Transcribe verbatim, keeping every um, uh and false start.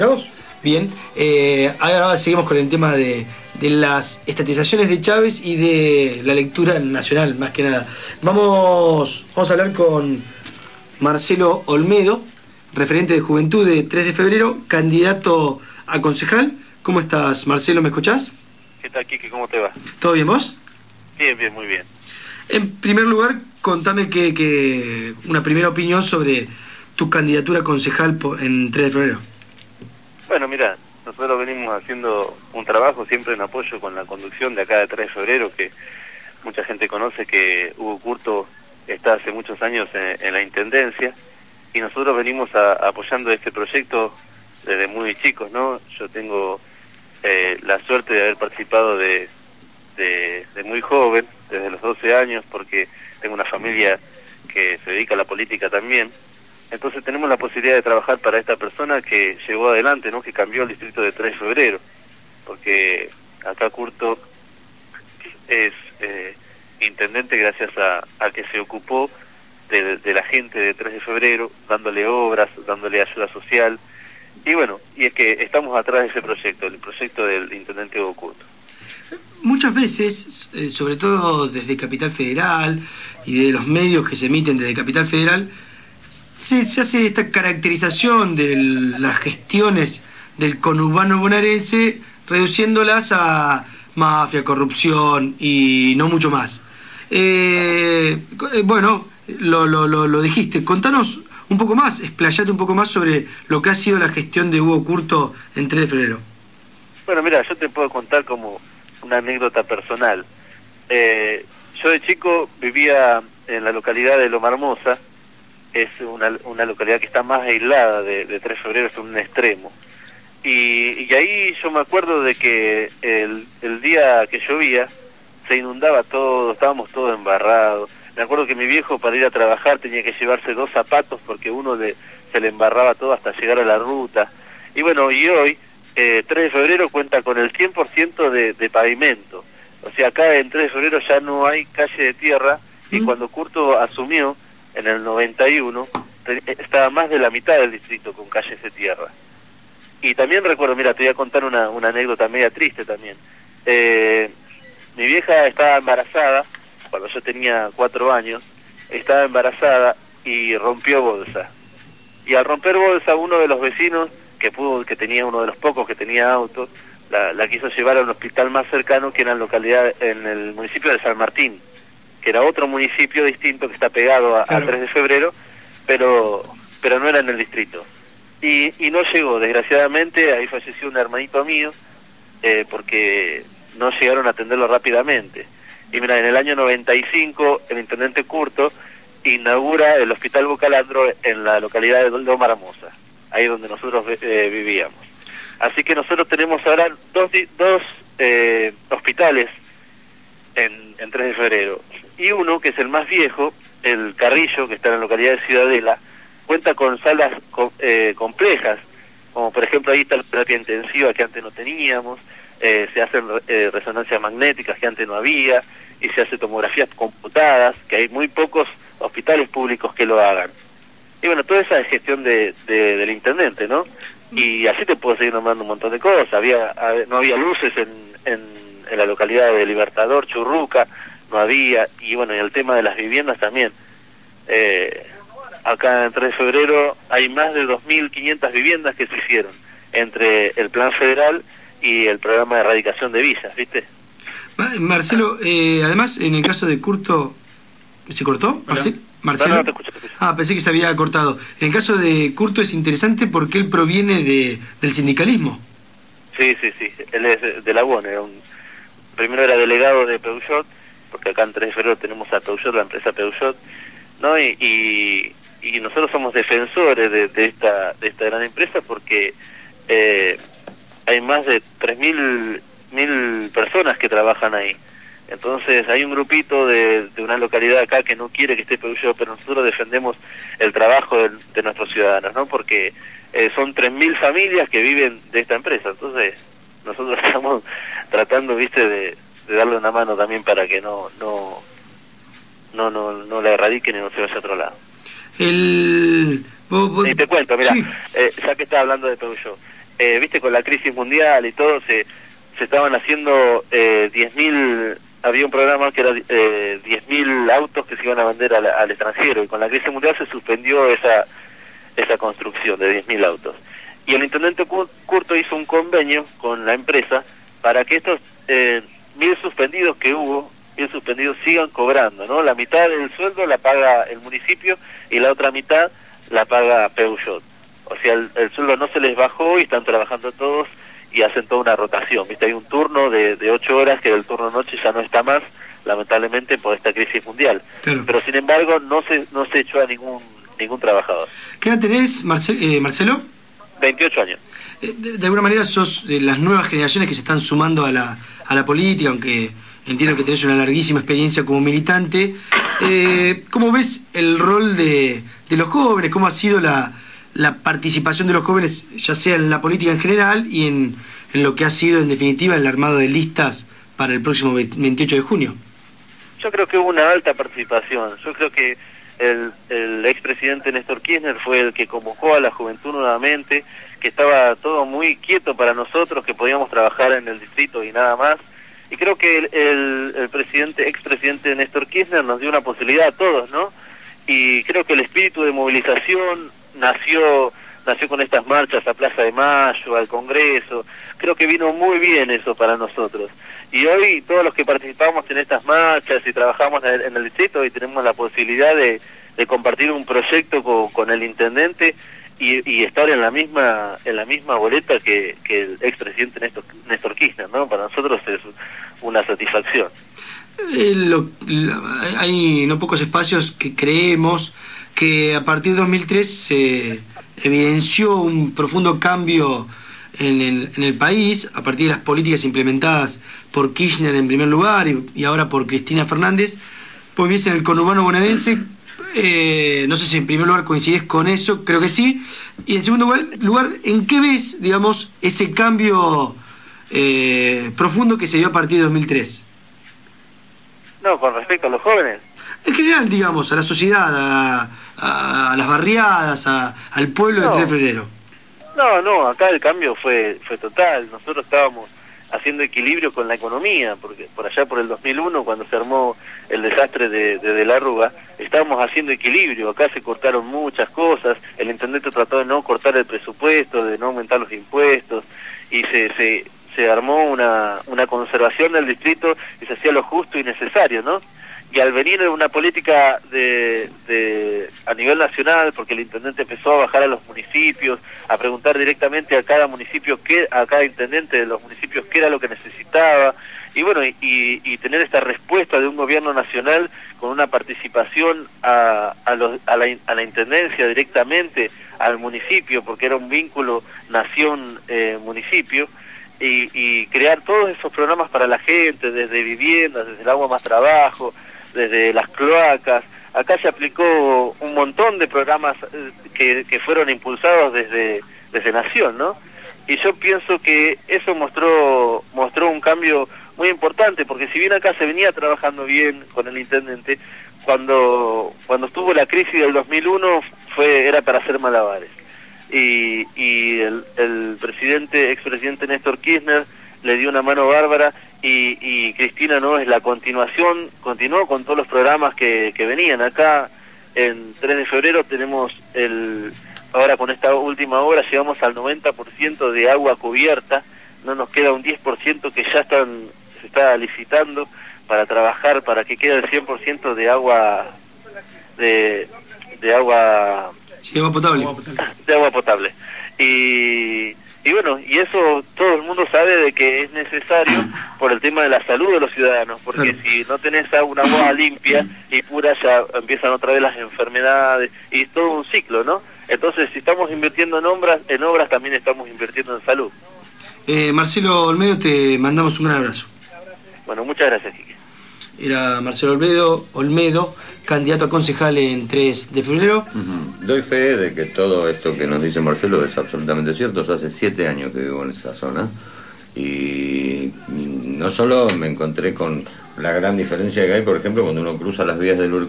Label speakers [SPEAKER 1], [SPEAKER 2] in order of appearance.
[SPEAKER 1] Bien, eh, ahora seguimos con el tema de, de las estatizaciones de Chávez y de la lectura nacional, más que nada. Vamos, vamos a hablar con Marcelo Olmedo, referente de Juventud de tres de febrero, candidato a concejal. ¿Cómo estás, Marcelo? ¿Me escuchás?
[SPEAKER 2] ¿Qué tal, Kiki? ¿Cómo te va?
[SPEAKER 1] ¿Todo bien, vos?
[SPEAKER 2] Bien, bien, muy bien.
[SPEAKER 1] En primer lugar, contame que, que una primera opinión sobre tu candidatura a concejal en tres de febrero.
[SPEAKER 2] Bueno, mira, nosotros venimos haciendo un trabajo siempre en apoyo con la conducción de acá de tres de febrero, que mucha gente conoce que Hugo Curto está hace muchos años en, en la Intendencia, y nosotros venimos a, apoyando este proyecto desde muy chicos, ¿no? Yo tengo eh, la suerte de haber participado de, de, de muy joven, desde los doce años, porque tengo una familia que se dedica a la política también. Entonces tenemos la posibilidad de trabajar para esta persona que llegó adelante, ¿no? Que cambió el distrito de tres de febrero, porque acá Curto es eh, intendente gracias a, a que se ocupó de, de la gente de tres de febrero, dándole obras, dándole ayuda social, y bueno, y es que estamos atrás de ese proyecto, el proyecto del intendente Hugo Curto.
[SPEAKER 1] Muchas veces, eh, sobre todo desde Capital Federal y de los medios que se emiten desde Capital Federal, Se, se hace esta caracterización de las gestiones del conurbano bonaerense, reduciéndolas a mafia, corrupción y no mucho más. Eh, bueno, lo, lo, lo, lo dijiste. Contanos un poco más, explayate un poco más sobre lo que ha sido la gestión de Hugo Curto en tres de febrero.
[SPEAKER 2] Bueno, mira, yo te puedo contar como una anécdota personal. Eh, yo de chico vivía en la localidad de Loma Hermosa. Es una, una localidad que está más aislada de, de tres de febrero, es un extremo. Y, y ahí yo me acuerdo de que el, el día que llovía se inundaba todo, estábamos todos embarrados. Me acuerdo que mi viejo para ir a trabajar tenía que llevarse dos zapatos porque uno le, se le embarraba todo hasta llegar a la ruta. Y bueno, y hoy, eh, tres de febrero cuenta con el cien por ciento de, de pavimento. O sea, acá en tres de febrero ya no hay calle de tierra, y mm. cuando Curto asumió en el noventa y uno, estaba más de la mitad del distrito con calles de tierra. Y también recuerdo, mira, te voy a contar una, una anécdota media triste también. Eh, mi vieja estaba embarazada, cuando yo tenía cuatro años, estaba embarazada y rompió bolsa. Y al romper bolsa, uno de los vecinos, que pudo, que tenía uno de los pocos que tenía auto, la, la quiso llevar a un hospital más cercano, que era en localidad, en el municipio de San Martín, que era otro municipio distinto que está pegado a, claro. a tres de febrero, pero pero no era en el distrito. Y, y no llegó, desgraciadamente, ahí falleció un hermanito mío, eh, porque no llegaron a atenderlo rápidamente. Y mira, en el año noventa y cinco, el intendente Curto inaugura el Hospital Bocalandro en la localidad de Loma Hermosa, ahí donde nosotros eh, vivíamos. Así que nosotros tenemos ahora dos, dos eh, hospitales en, en tres de febrero. Y uno, que es el más viejo, el Carrillo, que está en la localidad de Ciudadela, cuenta con salas co eh, complejas, como por ejemplo ahí está la terapia intensiva que antes no teníamos, eh, se hacen eh, resonancias magnéticas que antes no había, y se hace tomografías computadas, que hay muy pocos hospitales públicos que lo hagan. Y bueno, toda esa es gestión de, de, del intendente, ¿no? Y así te puedo seguir nombrando un montón de cosas. Había, no había luces en, en, en la localidad de Libertador, Churruca, no había, y bueno, y el tema de las viviendas también. Eh, acá en tres de febrero hay más de dos mil quinientas viviendas que se hicieron entre el plan federal y el programa de erradicación de villas, ¿viste?
[SPEAKER 1] Marcelo, eh, además, en el caso de Curto, ¿se cortó? Marce Marcelo.
[SPEAKER 2] No, no, te escucho, te escucho.
[SPEAKER 1] Ah, pensé que se había cortado. En el caso de Curto es interesante porque él proviene de, del sindicalismo. Sí,
[SPEAKER 2] sí, sí, él es de, de la U O N, era un, primero era delegado de Peugeot, porque acá en tres de febrero tenemos a Peugeot, la empresa Peugeot, ¿no? Y, y, y nosotros somos defensores de, de esta de esta gran empresa porque eh, hay más de tres mil personas que trabajan ahí. Entonces hay un grupito de, de una localidad acá que no quiere que esté Peugeot, pero nosotros defendemos el trabajo de, de nuestros ciudadanos, ¿no? Porque eh, son tres mil familias que viven de esta empresa. Entonces nosotros estamos tratando, viste, de de darle una mano también para que no no no no, no la erradiquen y no se vaya a otro lado.
[SPEAKER 1] El...
[SPEAKER 2] Y te cuento, mira, sí. eh, ya que estás hablando de Peugeot, eh, viste, con la crisis mundial y todo, se, se estaban haciendo eh, diez mil, había un programa que era eh, diez mil autos que se iban a vender al, al extranjero, y con la crisis mundial se suspendió esa, esa construcción de diez mil autos. Y el intendente Curto hizo un convenio con la empresa para que estos eh, mil suspendidos que hubo, mil suspendidos sigan cobrando, ¿no? La mitad del sueldo la paga el municipio y la otra mitad la paga Peugeot. O sea, el, el sueldo no se les bajó y están trabajando todos y hacen toda una rotación, ¿viste? Hay un turno de, de ocho horas que el turno noche ya no está más, lamentablemente por esta crisis mundial. Claro. Pero sin embargo no se no se echó a ningún ningún trabajador.
[SPEAKER 1] ¿Qué edad tenés, Marce eh, Marcelo?
[SPEAKER 2] veintiocho años.
[SPEAKER 1] Eh, de, de alguna manera sos de las nuevas generaciones que se están sumando a la, a la política, aunque entiendo que tenés una larguísima experiencia como militante. Eh, ¿Cómo ves el rol de, de los jóvenes? ¿Cómo ha sido la, la participación de los jóvenes, ya sea en la política en general y en, en lo que ha sido en definitiva el armado de listas para el próximo veintiocho de junio?
[SPEAKER 2] Yo creo que hubo una alta participación. Yo creo que el, el expresidente Néstor Kirchner fue el que convocó a la juventud nuevamente, que estaba todo muy quieto para nosotros, que podíamos trabajar en el distrito y nada más. Y creo que el, el, el presidente, expresidente Néstor Kirchner nos dio una posibilidad a todos, ¿no? Y creo que el espíritu de movilización nació nació con estas marchas a Plaza de Mayo, al Congreso. Creo que vino muy bien eso para nosotros. Y hoy todos los que participamos en estas marchas y trabajamos en el, en el distrito, y tenemos la posibilidad de, de compartir un proyecto con, con el intendente y, y estar en la misma en la misma boleta que, que el expresidente Néstor, Néstor Kirchner, ¿no? Para nosotros es una satisfacción.
[SPEAKER 1] Eh, lo, lo, hay no pocos espacios que creemos que a partir de dos mil tres se evidenció un profundo cambio en el, en el país a partir de las políticas implementadas por Kirchner en primer lugar y, y ahora por Cristina Fernández. Pues bien, en el conurbano bonaerense, eh, no sé si en primer lugar coincides con eso, creo que sí, y en segundo lugar, ¿en qué ves, digamos, ese cambio eh, profundo que se dio a partir de dos mil tres?
[SPEAKER 2] No, con respecto a los jóvenes.
[SPEAKER 1] En general, digamos, a la sociedad, a, a, a las barriadas, a, al pueblo no. de tres de febrero.
[SPEAKER 2] No, no, acá el cambio fue fue total. Nosotros estábamos haciendo equilibrio con la economía, porque por allá por el dos mil uno, cuando se armó el desastre de, de, de la Rúa, estábamos haciendo equilibrio. Acá se cortaron muchas cosas, el intendente trató de no cortar el presupuesto, de no aumentar los impuestos, y se... se se armó una, una conservación del distrito y se hacía lo justo y necesario, ¿no? Y al venir una política de, de a nivel nacional, porque el intendente empezó a bajar a los municipios, a preguntar directamente a cada municipio, qué, a cada intendente de los municipios qué era lo que necesitaba, y bueno, y, y tener esta respuesta de un gobierno nacional con una participación a, a, los, a, la, a la intendencia directamente al municipio, porque era un vínculo nación-municipio, eh, Y, y crear todos esos programas para la gente, desde viviendas, desde el agua más trabajo, desde las cloacas. Acá se aplicó un montón de programas que, que fueron impulsados desde, desde Nación, ¿no? Y yo pienso que eso mostró mostró un cambio muy importante, porque si bien acá se venía trabajando bien con el intendente, cuando cuando estuvo la crisis del dos mil uno fue era para hacer malabares. Y, y el, el presidente, expresidente Néstor Kirchner le dio una mano bárbara, y, y Cristina no es la continuación, continuó con todos los programas que, que venían. Acá en tres de febrero tenemos el, ahora con esta última obra llegamos al noventa por ciento de agua cubierta, no nos queda un diez por ciento que ya están se está licitando para trabajar, para que quede el cien por ciento de agua de, de agua
[SPEAKER 1] Sí, agua potable.
[SPEAKER 2] De agua potable. Y, y bueno, y eso todo el mundo sabe de que es necesario por el tema de la salud de los ciudadanos, porque claro. si no tenés una agua limpia y pura, ya empiezan otra vez las enfermedades, y es todo un ciclo, ¿no? Entonces, si estamos invirtiendo en obras, en obras también estamos invirtiendo en salud.
[SPEAKER 1] Eh, Marcelo Olmedo, te mandamos un gran abrazo.
[SPEAKER 2] Bueno, muchas gracias, Quique.
[SPEAKER 1] Era Marcelo Olmedo, Olmedo, candidato a concejal en tres de febrero.
[SPEAKER 3] Uh-huh. Doy fe de que todo esto que nos dice Marcelo es absolutamente cierto. Yo hace siete años que vivo en esa zona y no solo me encontré con la gran diferencia que hay, por ejemplo, cuando uno cruza las vías del